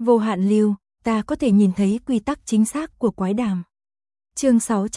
Vô hạn lưu, ta có thể nhìn thấy quy tắc chính xác của quái đàm. Chương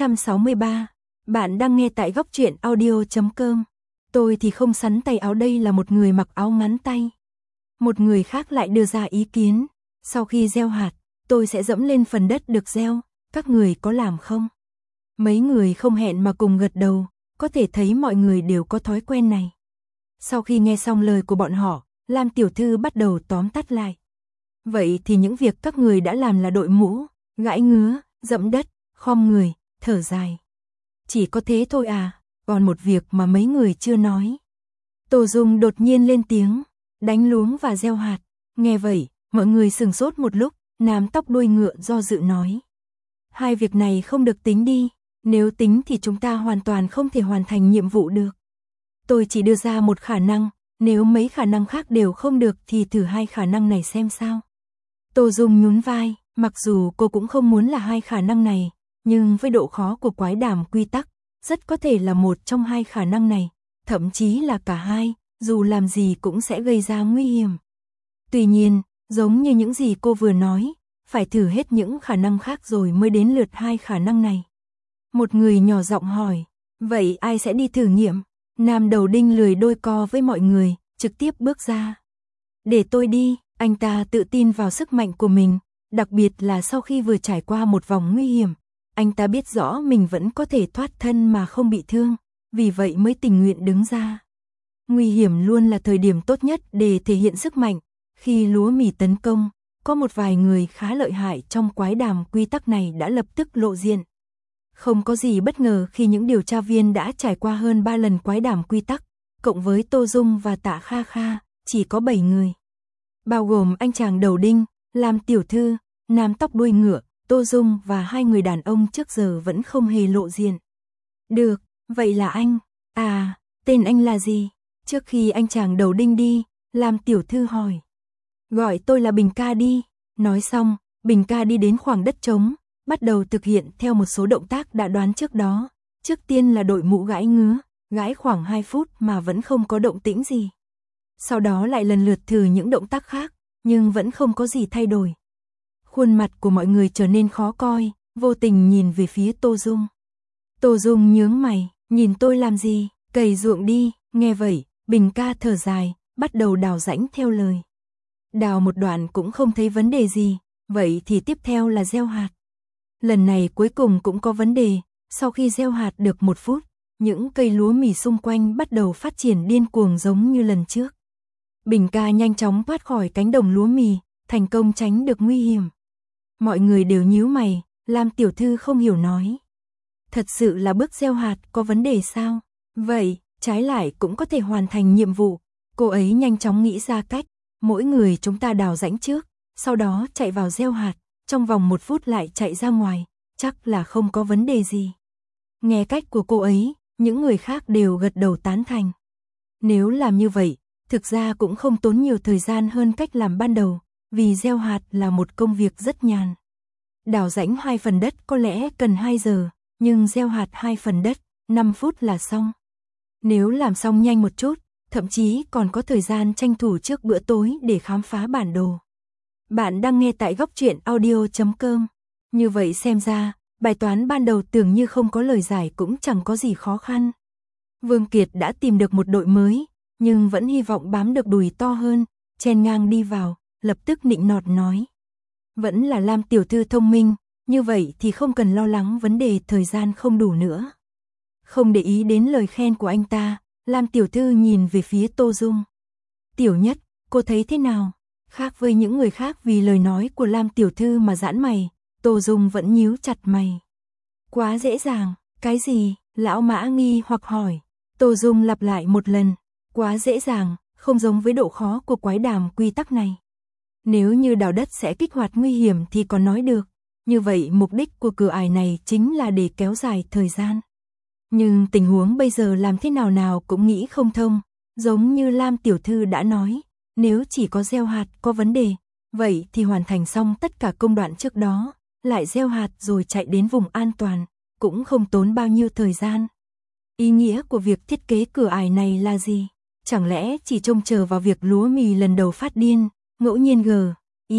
663. Bạn đang nghe tại góc truyện audio.com. Tôi thì không sắn tay áo, đây là một người mặc áo ngắn tay. Một người khác lại đưa ra ý kiến, sau khi gieo hạt, tôi sẽ dẫm lên phần đất được gieo, các người có làm không? Mấy người không hẹn mà cùng gật đầu, có thể thấy mọi người đều có thói quen này. Sau khi nghe xong lời của bọn họ, Lam tiểu thư bắt đầu tóm tắt lại. Vậy thì những việc các người đã làm là đội mũ, gãi ngứa, dẫm đất, khom người, thở dài. Chỉ có thế thôi à, còn một việc mà mấy người chưa nói. Tô Dung đột nhiên lên tiếng, đánh luống và gieo hạt. Nghe vậy, mọi người sửng sốt một lúc, nám tóc đuôi ngựa do dự nói. Hai việc này không được tính đi, nếu tính thì chúng ta hoàn toàn không thể hoàn thành nhiệm vụ được. Tôi chỉ đưa ra một khả năng, nếu mấy khả năng khác đều không được thì thử hai khả năng này xem sao. Tô Dung nhún vai, mặc dù cô cũng không muốn là hai khả năng này, nhưng với độ khó của quái đàm quy tắc, rất có thể là một trong hai khả năng này, thậm chí là cả hai, dù làm gì cũng sẽ gây ra nguy hiểm. Tuy nhiên, giống như những gì cô vừa nói, phải thử hết những khả năng khác rồi mới đến lượt hai khả năng này. Một người nhỏ giọng hỏi, vậy ai sẽ đi thử nghiệm? Nam đầu đinh lười đôi co với mọi người, trực tiếp bước ra. Để tôi đi, anh ta tự tin vào sức mạnh của mình, đặc biệt là sau khi vừa trải qua một vòng nguy hiểm. Anh ta biết rõ mình vẫn có thể thoát thân mà không bị thương, vì vậy mới tình nguyện đứng ra. Nguy hiểm luôn là thời điểm tốt nhất để thể hiện sức mạnh. Khi lúa mì tấn công, có một vài người khá lợi hại trong quái đàm quy tắc này đã lập tức lộ diện. Không có gì bất ngờ khi những điều tra viên đã trải qua hơn 3 lần quái đàm quy tắc, cộng với Tô Dung và Tạ Kha Kha, chỉ có 7 người. Bao gồm anh chàng đầu đinh, Lam tiểu thư, nam tóc đuôi ngựa, Tô Dung và hai người đàn ông trước giờ vẫn không hề lộ diện. Được, vậy là anh. À, tên anh là gì? Trước khi anh chàng đầu đinh đi, Lam tiểu thư hỏi. Gọi tôi là Bình ca đi. Nói xong, Bình ca đi đến khoảng đất trống, bắt đầu thực hiện theo một số động tác đã đoán trước đó. Trước tiên là đội mũ gãi ngứa, gãi khoảng 2 phút mà vẫn không có động tĩnh gì. Sau đó lại lần lượt thử những động tác khác, nhưng vẫn không có gì thay đổi. Khuôn mặt của mọi người trở nên khó coi, vô tình nhìn về phía Tô Dung. Tô Dung nhướng mày, nhìn tôi làm gì, cày ruộng đi. Nghe vậy, Bình ca thở dài, bắt đầu đào rãnh theo lời. Đào một đoạn cũng không thấy vấn đề gì, vậy thì tiếp theo là gieo hạt. Lần này cuối cùng cũng có vấn đề, sau khi gieo hạt được 1 phút, những cây lúa mì xung quanh bắt đầu phát triển điên cuồng giống như lần trước. Bình ca nhanh chóng thoát khỏi cánh đồng lúa mì, thành công tránh được nguy hiểm. Mọi người đều nhíu mày, Lam tiểu thư không hiểu nói. Thật sự là bước gieo hạt có vấn đề sao? Vậy, trái lại cũng có thể hoàn thành nhiệm vụ. Cô ấy nhanh chóng nghĩ ra cách, mỗi người chúng ta đào rãnh trước, sau đó chạy vào gieo hạt, trong vòng 1 phút lại chạy ra ngoài, chắc là không có vấn đề gì. Nghe cách của cô ấy, những người khác đều gật đầu tán thành. Nếu làm như vậy, thực ra cũng không tốn nhiều thời gian hơn cách làm ban đầu, vì gieo hạt là một công việc rất nhàn. Đào rãnh 2 phần đất có lẽ cần 2 giờ, nhưng gieo hạt 2 phần đất, 5 phút là xong. Nếu làm xong nhanh một chút, thậm chí còn có thời gian tranh thủ trước bữa tối để khám phá bản đồ. Bạn đang nghe tại góc truyện audio.com. Như vậy xem ra, bài toán ban đầu tưởng như không có lời giải cũng chẳng có gì khó khăn. Vương Kiệt đã tìm được một đội mới, nhưng vẫn hy vọng bám được đùi to hơn, chen ngang đi vào, lập tức nịnh nọt nói. Vẫn là Lam tiểu thư thông minh, như vậy thì không cần lo lắng vấn đề thời gian không đủ nữa. Không để ý đến lời khen của anh ta, Lam tiểu thư nhìn về phía Tô Dung. Tiểu Nhất, cô thấy thế nào? Khác với những người khác vì lời nói của Lam tiểu thư mà giãn mày, Tô Dung vẫn nhíu chặt mày. Quá dễ dàng, cái gì? Lão Mã nghi hoặc hỏi. Tô Dung lặp lại một lần, quá dễ dàng, không giống với độ khó của quái đàm quy tắc này. Nếu như đào đất sẽ kích hoạt nguy hiểm thì còn nói được, như vậy mục đích của cửa ải này chính là để kéo dài thời gian. Nhưng tình huống bây giờ làm thế nào nào cũng nghĩ không thông, giống như Lam tiểu thư đã nói, nếu chỉ có gieo hạt có vấn đề, vậy thì hoàn thành xong tất cả công đoạn trước đó, lại gieo hạt rồi chạy đến vùng an toàn, cũng không tốn bao nhiêu thời gian. Ý nghĩa của việc thiết kế cửa ải này là gì? Chẳng lẽ chỉ trông chờ vào việc lúa mì lần đầu phát điên, ngẫu nhiên G.I.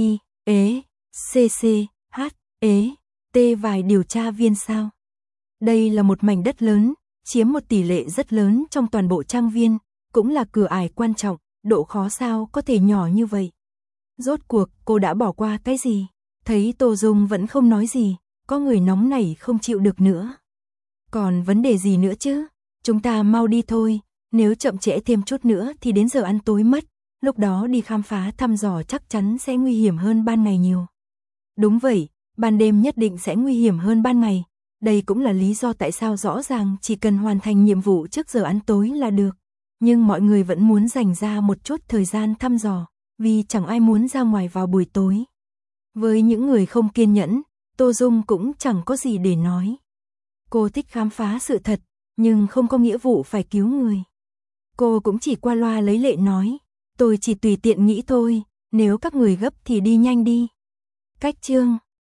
Ế, CC, H, Ế, T vài điều tra viên sao? Đây là một mảnh đất lớn, chiếm một tỷ lệ rất lớn trong toàn bộ trang viên, cũng là cửa ải quan trọng, độ khó sao có thể nhỏ như vậy. Rốt cuộc, cô đã bỏ qua cái gì? Thấy Tô Dung vẫn không nói gì, có người nóng nảy không chịu được nữa. Còn vấn đề gì nữa chứ? Chúng ta mau đi thôi, nếu chậm trễ thêm chút nữa thì đến giờ ăn tối mất, lúc đó đi khám phá thăm dò chắc chắn sẽ nguy hiểm hơn ban ngày nhiều. Đúng vậy, ban đêm nhất định sẽ nguy hiểm hơn ban ngày. Đây cũng là lý do tại sao rõ ràng chỉ cần hoàn thành nhiệm vụ trước giờ ăn tối là được. Nhưng mọi người vẫn muốn dành ra một chút thời gian thăm dò, vì chẳng ai muốn ra ngoài vào buổi tối. Với những người không kiên nhẫn, Tô Dung cũng chẳng có gì để nói. Cô thích khám phá sự thật, nhưng không có nghĩa vụ phải cứu người. Cô cũng chỉ qua loa lấy lệ nói, tôi chỉ tùy tiện nghĩ thôi, nếu các người gấp thì đi nhanh đi. Cách chương